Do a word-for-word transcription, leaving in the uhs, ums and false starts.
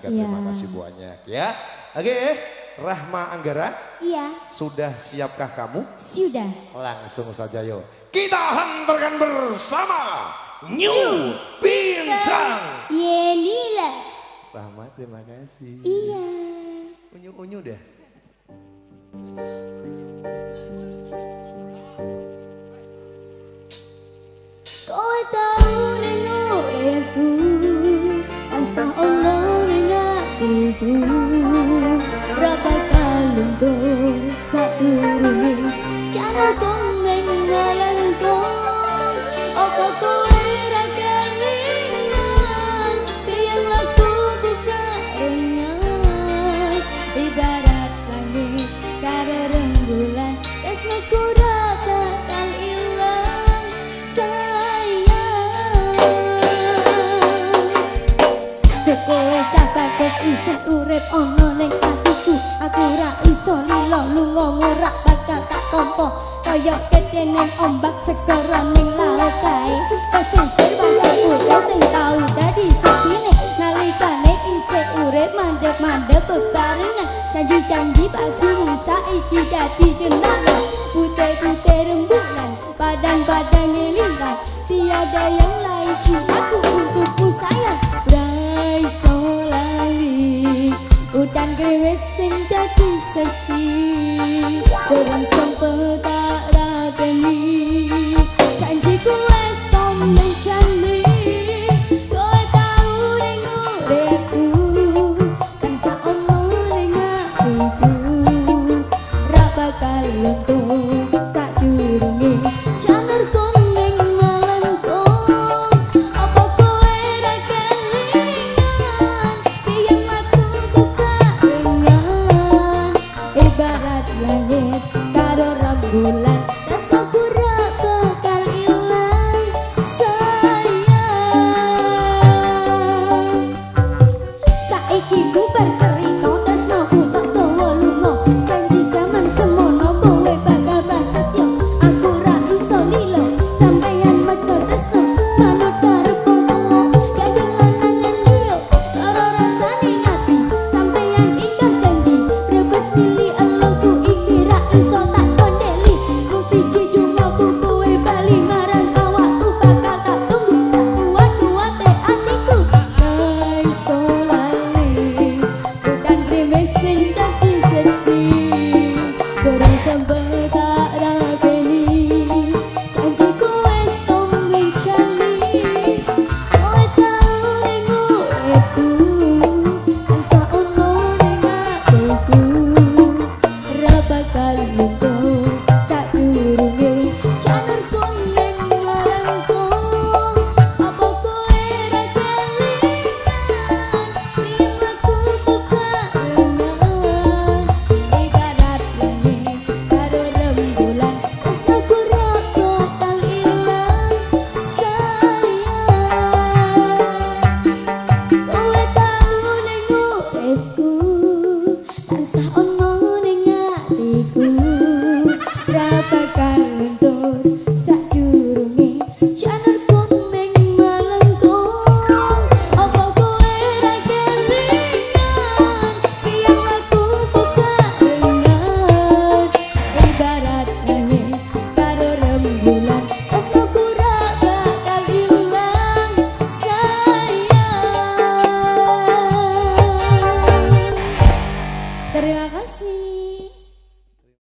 juga ya. Terima kasih banyak ya. Oke, Rahma Anggara. Iya. Sudah siapkah kamu? Sudah. Langsung saja yuk. Kita hantarkan bersama New Bintang Yenila. Rahma, terima kasih. Iya. Unyu-unyu deh. Kau tahu nengoku, asal Allah nengaku. Berapa kali untuk satu rumi, jangan kau mengalangku. Apa kau raga ringan, yang laku buka ringan. Ibarat langit karo rembulan, tresno kuda bakal ilang sayang. Kowe sabar kok isin urip ana ning atiku, aku ra iso lilo lunga ora bakal tak tampa. Kaya kedening ombak segara ning laut kae, pesisir pasir putih sing tau dadi sisine. Nalikane isih urip mandhep-mandhep bebarengan, janji-janji palsu saiki dadi kenangan. Putih-putih rembulan, padang-padang ngelingan, tiada yang lain cintaku untukmu sayang. Brai solali, udan gerimis sing dadi seksi, kurang sempet tak rapeni, janjiku wes tom mencani. Kowe tau ning uripku, kan saono ning atiku, ra bakal luntur sadurunge janur kuning melengkung. Apa kowe ra kelingan, tiyang laku buka ringan. Ibarat langit karo rembulan, tresnoku ra bakal ilang sayang. Saiki ku bercerita tresnoku tak dawa lunga, janji jaman semono kowe bakal prasetyo. Aku ra iso lilo sampeyan medhot tresno, manut karep kono gandeng lanangan liya. Lara rasane ati sampeyan ingkar janji, brebes milih eluku iki ra iso tak kondeli. Ku siji dumaku kowe bali marang awakku, bakal tak tunggu tak kuat-kuate atiku. Brai solali, udan gerimis sing dadi seksi, kurang sempet tak rapeni, janjiku wes tom mencani. Kowe tau ning uripku, kan saono ning atiku, ra bakal luntur sadurunge janur kuning melengkung. Apa kowe ra kelingan, tiyang laku buka ringan. Ibarat langit karo rembulan, tresnoku ra bakal ilang sayang. Kowe tau ning uripku, tansah ono ning atiku, ra bakal luntur sadurunge janur kuning melengkung. Apa kowe ra kelingan, tiyang laku buka ringan. Ibarat langit karo rembulan, tresnoku ra bakal ilang sayang. Terima kasih.